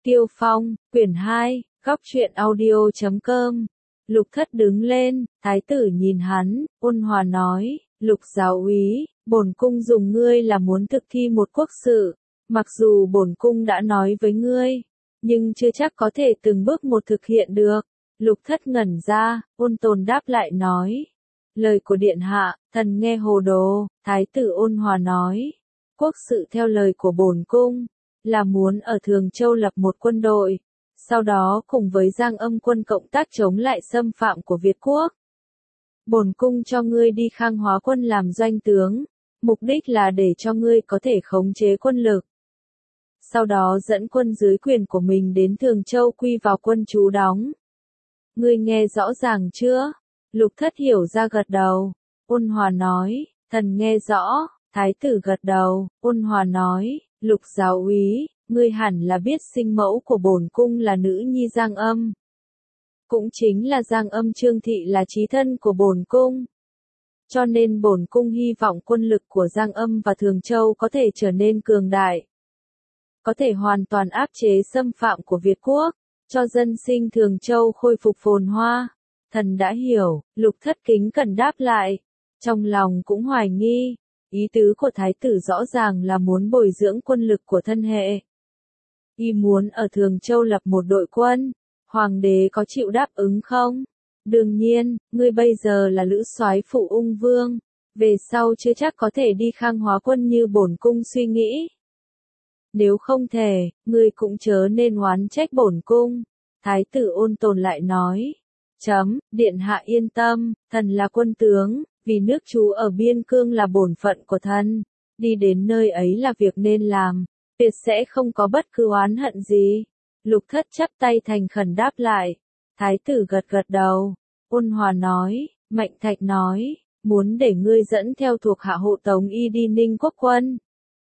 Tiêu Phong, quyển 2, góc truyện audio.com. Lục Thất đứng lên, thái tử nhìn hắn, ôn hòa nói, Lục giáo úy, bổn cung dùng ngươi là muốn thực thi một quốc sự, mặc dù bổn cung đã nói với ngươi, nhưng chưa chắc có thể từng bước một thực hiện được. Lục Thất ngẩn ra, ôn tồn đáp lại nói, lời của điện hạ, thần nghe hồ đồ. Thái tử ôn hòa nói, quốc sự theo lời của bổn cung, là muốn ở Thường Châu lập một quân đội, sau đó cùng với Giang Âm quân cộng tác chống lại xâm phạm của Việt quốc. Bổn cung cho ngươi đi Khang Hóa quân làm doanh tướng, mục đích là để cho ngươi có thể khống chế quân lực. Sau đó dẫn quân dưới quyền của mình đến Thường Châu quy vào quân trú đóng. Ngươi nghe rõ ràng chưa? Lục Thất hiểu ra gật đầu. Ôn hòa nói, thần nghe rõ. Thái tử gật đầu, ôn hòa nói, Lục giáo úy, ngươi hẳn là biết sinh mẫu của bổn cung là nữ nhi Giang Âm. Cũng chính là Giang Âm Trương Thị là chí thân của bổn cung. Cho nên bổn cung hy vọng quân lực của Giang Âm và Thường Châu có thể trở nên cường đại. Có thể hoàn toàn áp chế xâm phạm của Việt quốc, cho dân sinh Thường Châu khôi phục phồn hoa. Thần đã hiểu, Lục Thất kính cẩn đáp lại. Trong lòng cũng hoài nghi. Ý tứ của thái tử rõ ràng là muốn bồi dưỡng quân lực của thân hệ. Y muốn ở Thường Châu lập một đội quân, hoàng đế có chịu đáp ứng không? Đương nhiên, ngươi bây giờ là lữ soái phụ ung vương, về sau chưa chắc có thể đi Khang Hóa quân như bổn cung suy nghĩ. Nếu không thể, ngươi cũng chớ nên oán trách bổn cung. Thái tử ôn tồn lại nói, điện hạ yên tâm, thần là quân tướng. Vì nước trú ở biên cương là bổn phận của thần, đi đến nơi ấy là việc nên làm, tuyệt sẽ không có bất cứ oán hận gì. Lục Thất chắp tay thành khẩn đáp lại. Thái tử gật gật đầu, ôn hòa nói, Mạnh Thạch nói, muốn để ngươi dẫn theo thuộc hạ hộ tống y đi Ninh Quốc quân.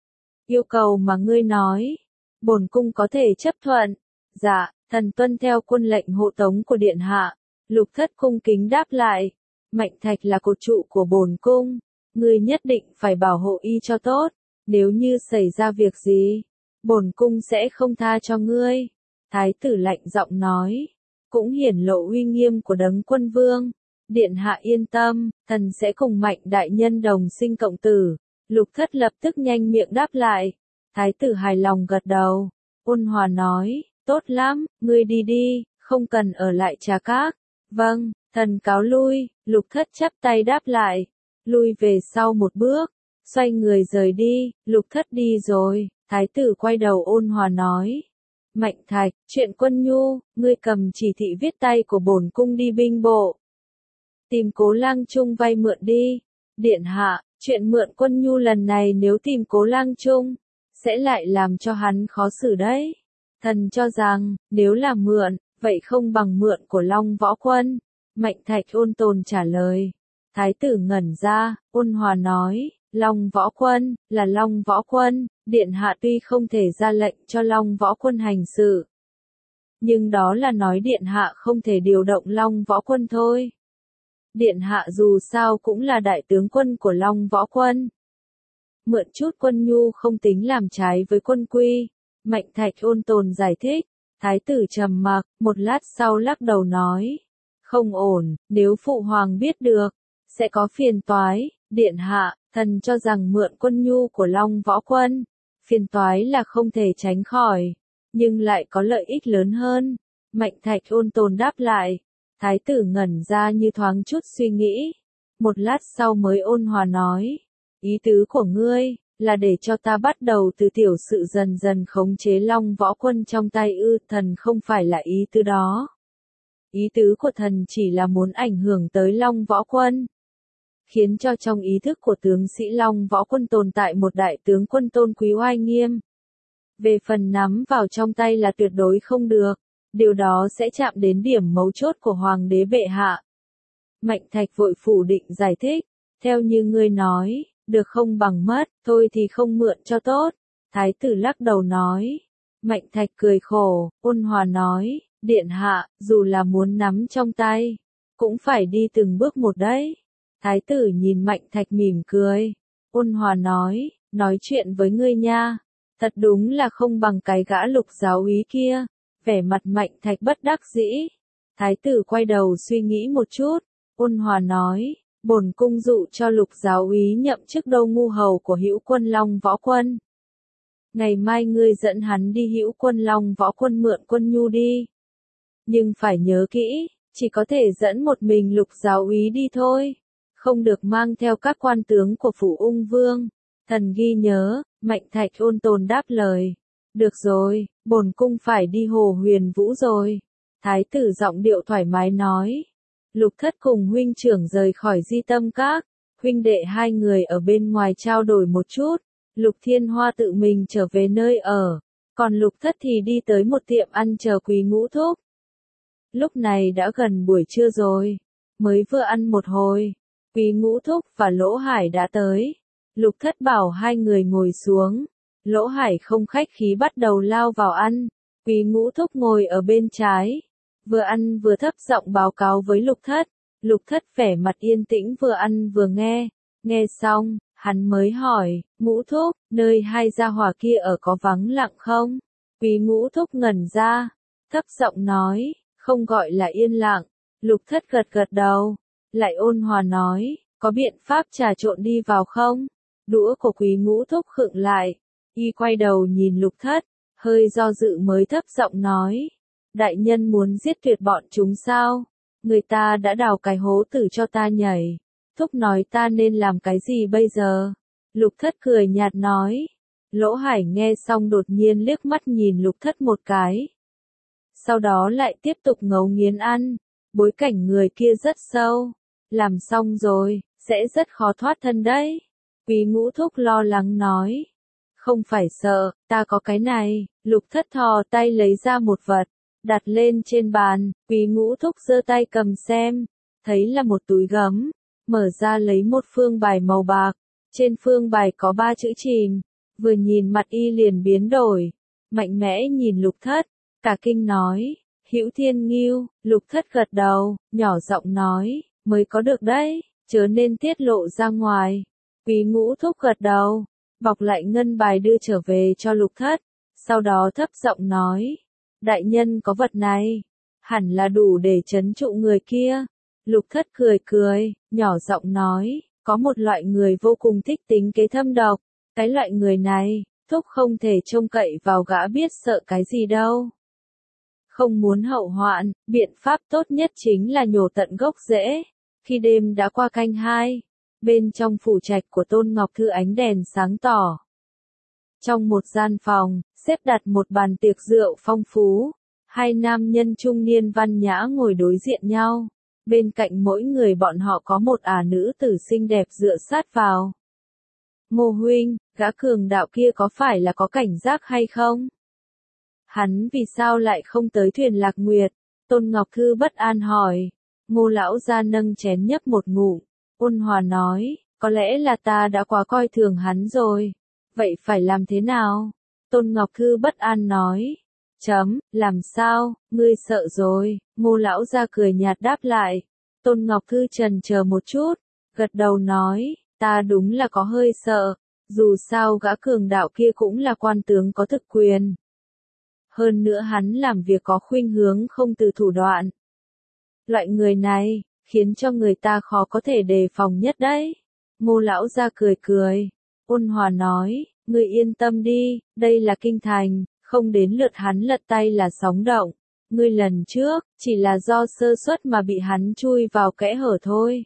Yêu cầu mà ngươi nói, bổn cung có thể chấp thuận. Dạ, thần tuân theo quân lệnh hộ tống của điện hạ. Lục Thất cung kính đáp lại. Mạnh Thạch là cột trụ của bổn cung, ngươi nhất định phải bảo hộ y cho tốt, nếu như xảy ra việc gì, bổn cung sẽ không tha cho ngươi. Thái tử lạnh giọng nói, cũng hiển lộ uy nghiêm của đấng quân vương. Điện hạ yên tâm, thần sẽ cùng Mạnh đại nhân đồng sinh cộng tử. Lục Thất lập tức nhanh miệng đáp lại. Thái tử hài lòng gật đầu, ôn hòa nói, tốt lắm, ngươi đi đi, không cần ở lại Trà Các. Vâng. Thần cáo lui. Lục Thất chắp tay đáp lại, lui về sau một bước, xoay người rời đi. Lục Thất đi rồi, thái tử quay đầu ôn hòa nói, Mạnh Thạch, chuyện quân nhu, ngươi cầm chỉ thị viết tay của bổn cung đi binh bộ. Tìm Cố Lang Trung vay mượn đi. Điện hạ, chuyện mượn quân nhu lần này nếu tìm Cố Lang Trung, sẽ lại làm cho hắn khó xử đấy. Thần cho rằng, nếu là mượn, vậy không bằng mượn của Long Võ Quân. Mạnh Thạch ôn tồn trả lời. Thái tử ngẩn ra, ôn hòa nói, Long Võ Quân, là Long Võ Quân, điện hạ tuy không thể ra lệnh cho Long Võ Quân hành sự. Nhưng đó là nói điện hạ không thể điều động Long Võ Quân thôi. Điện hạ dù sao cũng là đại tướng quân của Long Võ Quân. Mượn chút quân nhu không tính làm trái với quân quy. Mạnh Thạch ôn tồn giải thích. Thái tử trầm mặc, một lát sau lắc đầu nói. Không ổn, nếu phụ hoàng biết được, sẽ có phiền toái. Điện hạ, thần cho rằng mượn quân nhu của Long Võ Quân, phiền toái là không thể tránh khỏi, nhưng lại có lợi ích lớn hơn. Mạnh Thạch ôn tồn đáp lại. Thái tử ngẩn ra như thoáng chút suy nghĩ, một lát sau mới ôn hòa nói, ý tứ của ngươi, là để cho ta bắt đầu từ tiểu sự dần dần khống chế Long Võ Quân trong tay ư? Thần không phải là ý tứ đó. Ý tứ của thần chỉ là muốn ảnh hưởng tới Long Võ Quân, khiến cho trong ý thức của tướng sĩ Long Võ Quân tồn tại một đại tướng quân tôn quý oai nghiêm. Về phần nắm vào trong tay là tuyệt đối không được, điều đó sẽ chạm đến điểm mấu chốt của hoàng đế bệ hạ. Mạnh Thạch vội phủ định giải thích, theo như ngươi nói, được không bằng mất, thôi thì không mượn cho tốt. Thái tử lắc đầu nói. Mạnh Thạch cười khổ, ôn hòa nói, điện hạ, dù là muốn nắm trong tay, cũng phải đi từng bước một đấy. Thái tử nhìn Mạnh Thạch mỉm cười, ôn hòa nói chuyện với ngươi nha. Thật đúng là không bằng cái gã Lục giáo úy kia, vẻ mặt Mạnh Thạch bất đắc dĩ. Thái tử quay đầu suy nghĩ một chút, ôn hòa nói, bổn cung dụ cho Lục giáo úy nhậm chức Đô ngu hầu của Hữu Quân Long Võ Quân. Ngày mai ngươi dẫn hắn đi Hữu Quân Long Võ Quân mượn quân nhu đi. Nhưng phải nhớ kỹ, chỉ có thể dẫn một mình Lục giáo úy đi thôi, không được mang theo các quan tướng của phủ Ung Vương. Thần ghi nhớ, Mạnh Thạch ôn tồn đáp lời. Được rồi, bổn cung phải đi Hồ Huyền Vũ rồi. Thái tử giọng điệu thoải mái nói. Lục Thất cùng huynh trưởng rời khỏi Di Tâm Các, huynh đệ hai người ở bên ngoài trao đổi một chút. Lục Thiên Hoa tự mình trở về nơi ở, còn Lục Thất thì đi tới một tiệm ăn chờ Quý Ngũ Thúc. Lúc này đã gần buổi trưa rồi, mới vừa ăn một hồi, Quý Ngũ Thúc và Lỗ Hải đã tới. Lục Thất bảo hai người ngồi xuống, Lỗ Hải không khách khí bắt đầu lao vào ăn, Quý Ngũ Thúc ngồi ở bên trái, vừa ăn vừa thấp giọng báo cáo với Lục Thất. Lục Thất vẻ mặt yên tĩnh vừa ăn vừa nghe xong, hắn mới hỏi, Ngũ Thúc, nơi hai gia hỏa kia ở có vắng lặng không? Quý Ngũ Thúc ngẩn ra, thấp giọng nói, không gọi là yên lặng. Lục Thất gật gật đầu, lại ôn hòa nói, có biện pháp trà trộn đi vào không? Đũa của Quý Ngũ Thúc khựng lại, y quay đầu nhìn Lục Thất, hơi do dự mới thấp giọng nói, đại nhân muốn giết tuyệt bọn chúng sao? Người ta đã đào cái hố tử cho ta nhảy, Thúc nói ta nên làm cái gì bây giờ? Lục Thất cười nhạt nói. Lỗ Hải nghe xong đột nhiên liếc mắt nhìn Lục Thất một cái. Sau đó lại tiếp tục ngấu nghiến ăn, bối cảnh người kia rất sâu. Làm xong rồi, sẽ rất khó thoát thân đấy. Quý Ngũ Thúc lo lắng nói. Không phải sợ, ta có cái này. Lục Thất thò tay lấy ra một vật, đặt lên trên bàn. Quý Ngũ Thúc giơ tay cầm xem, thấy là một túi gấm, mở ra lấy một phương bài màu bạc. Trên phương bài có 3 chữ chìm, vừa nhìn mặt y liền biến đổi, mạnh mẽ nhìn Lục Thất, cả kinh nói, Hữu Thiên Ngưu. Lục Thất gật đầu, nhỏ giọng nói, mới có được đấy, chớ nên tiết lộ ra ngoài. Quý Ngũ Thúc gật đầu, bọc lại ngân bài đưa trở về cho Lục Thất, sau đó thấp giọng nói, đại nhân có vật này, hẳn là đủ để trấn trụ người kia. Lục Thất cười cười, nhỏ giọng nói, có một loại người vô cùng thích tính kế thâm độc, cái loại người này, Thúc không thể trông cậy vào gã biết sợ cái gì đâu. Không muốn hậu hoạn, biện pháp tốt nhất chính là nhổ tận gốc rễ. Khi đêm đã qua canh 2, bên trong phủ trạch của Tôn Ngọc Thư ánh đèn sáng tỏ. Trong một gian phòng, xếp đặt một bàn tiệc rượu phong phú, hai nam nhân trung niên văn nhã ngồi đối diện nhau. Bên cạnh mỗi người bọn họ có một nữ tử xinh đẹp dựa sát vào. Ngô huynh, gã cường đạo kia có phải là có cảnh giác hay không? Hắn vì sao lại không tới thuyền Lạc Nguyệt? Tôn Ngọc Thư bất an hỏi. Ngô lão gia nâng chén nhấp một ngụm, ôn hòa nói, có lẽ là ta đã quá coi thường hắn rồi. Vậy phải làm thế nào? Tôn Ngọc Thư bất an nói. Làm sao, ngươi sợ rồi? Ngô lão gia cười nhạt đáp lại. Tôn Ngọc Thư chần chờ một chút, gật đầu nói, ta đúng là có hơi sợ, dù sao gã cường đạo kia cũng là quan tướng có thực quyền. Hơn nữa hắn làm việc có khuynh hướng không từ thủ đoạn. Loại người này, khiến cho người ta khó có thể đề phòng nhất đấy. Ngô lão gia cười cười, ôn hòa nói, ngươi yên tâm đi, đây là kinh thành, không đến lượt hắn lật tay là sóng động. Ngươi lần trước, chỉ là do sơ suất mà bị hắn chui vào kẽ hở thôi.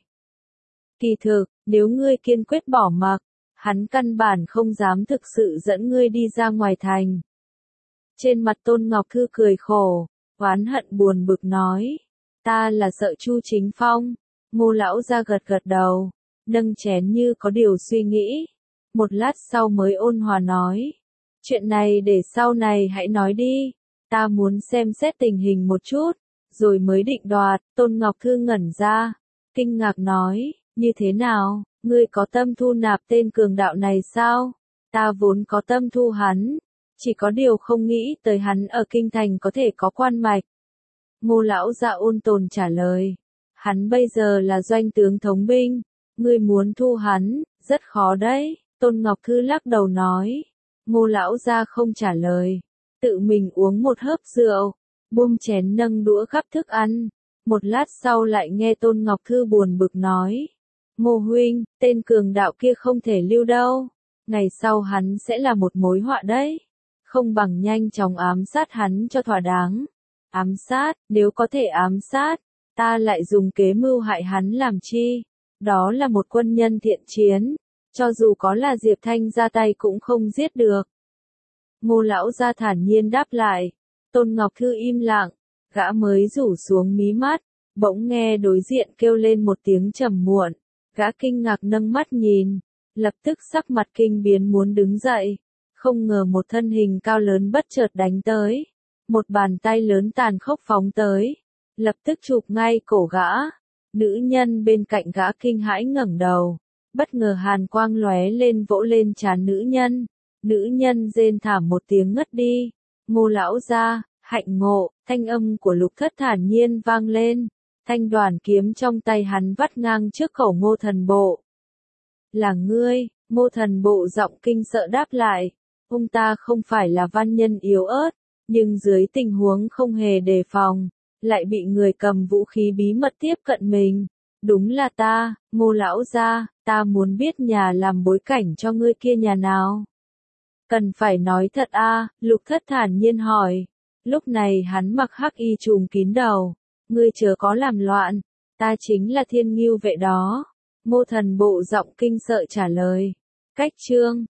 Kỳ thực, nếu ngươi kiên quyết bỏ mặc, hắn căn bản không dám thực sự dẫn ngươi đi ra ngoài thành. Trên mặt Tôn Ngọc Thư cười khổ, oán hận buồn bực nói, ta là sợ Chu Chính Phong. Ngô lão gia gật gật đầu, nâng chén như có điều suy nghĩ. Một lát sau mới ôn hòa nói, chuyện này để sau này hãy nói đi. Ta muốn xem xét tình hình một chút, rồi mới định đoạt. Tôn Ngọc Thư ngẩn ra, kinh ngạc nói, như thế nào, ngươi có tâm thu nạp tên cường đạo này sao? Ta vốn có tâm thu hắn, chỉ có điều không nghĩ tới hắn ở kinh thành có thể có quan mạch. Ngô lão gia ôn tồn trả lời, hắn bây giờ là doanh tướng thống binh, ngươi muốn thu hắn, rất khó đấy. Tôn Ngọc Thư lắc đầu nói, Ngô lão gia không trả lời, tự mình uống một hớp rượu, buông chén nâng đũa gắp thức ăn. Một lát sau lại nghe Tôn Ngọc Thư buồn bực nói, Ngô huynh, tên cường đạo kia không thể lưu đâu, ngày sau hắn sẽ là một mối họa đấy, không bằng nhanh chóng ám sát hắn cho thỏa đáng. Ám sát, nếu có thể ám sát, ta lại dùng kế mưu hại hắn làm chi? Đó là một quân nhân thiện chiến, cho dù có là Diệp Thanh ra tay cũng không giết được. Ngô lão gia thản nhiên đáp lại. Tôn Ngọc Thư im lặng, gã mới rủ xuống mí mắt, bỗng nghe đối diện kêu lên một tiếng trầm muộn, gã kinh ngạc nâng mắt nhìn, lập tức sắc mặt kinh biến muốn đứng dậy, không ngờ một thân hình cao lớn bất chợt đánh tới, một bàn tay lớn tàn khốc phóng tới, lập tức chụp ngay cổ gã. Nữ nhân bên cạnh gã kinh hãi ngẩng đầu, bất ngờ hàn quang lóe lên vỗ lên trán nữ nhân rên thảm một tiếng ngất đi. Ngô lão gia, hạnh ngộ, thanh âm của Lục Thất thản nhiên vang lên, thanh đoàn kiếm trong tay hắn vắt ngang trước khẩu Ngô Thần Bộ. Là ngươi? Ngô Thần Bộ giọng kinh sợ đáp lại, ông ta không phải là văn nhân yếu ớt, nhưng dưới tình huống không hề đề phòng, lại bị người cầm vũ khí bí mật tiếp cận mình. Đúng là ta, Ngô lão gia, ta muốn biết nhà làm bối cảnh cho ngươi kia nhà nào. Cần phải nói thật a? Lục Thất thản nhiên hỏi. Lúc này hắn mặc hắc y trùm kín đầu, ngươi chớ có làm loạn, ta chính là Thiên Ngưu vệ đó. Ngô Thần Bộ giọng kinh sợ trả lời. Cách chương